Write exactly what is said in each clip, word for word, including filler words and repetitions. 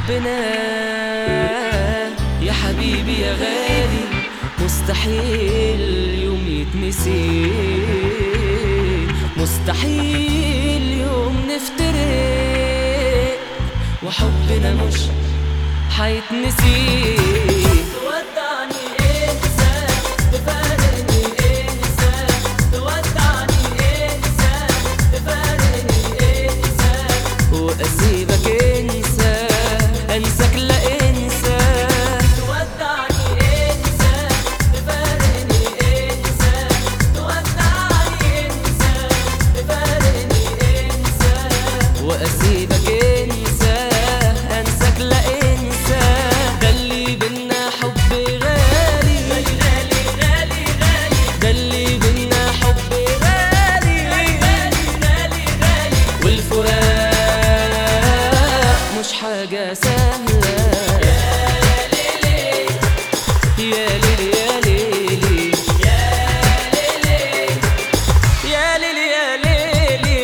حبنا يا حبيبي يا غالي مستحيل يوم يتنسي، مستحيل يوم نفترق وحبنا مش حيتنسي. تودعني انسى تفارقني انسى، تودعني انسى تفارقني انسى، واسيبك انسى انساك لا انسى. تودعني انسى تفارقني انسى، تودعني انسى تفارقني انسى، واسيبك انسى انساك لا انسى. ده اللي بينا حب غالي غالي غالي غالي غالي، ده اللي بينا حب غالي غالي غالي غالي، والفراق مش حاجة سهلة. يا ليلي يا ليلي يا ليلي يا ليلي يا ليلي يا ليلي.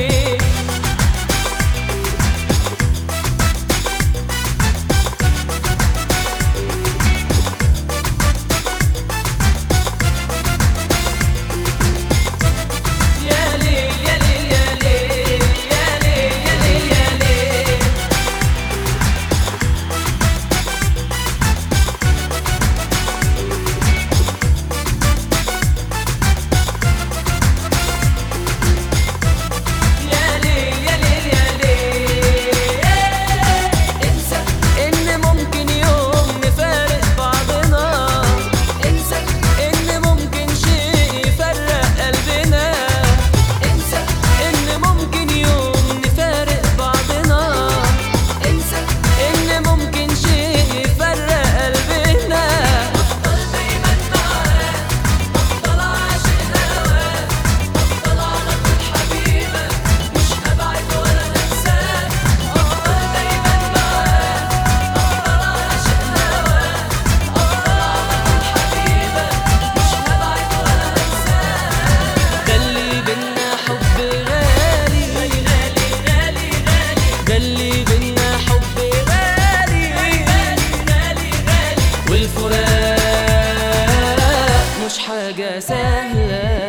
ده اللي بينا حب غالي غالي غالي غالي، والفراق مش حاجة سهلة.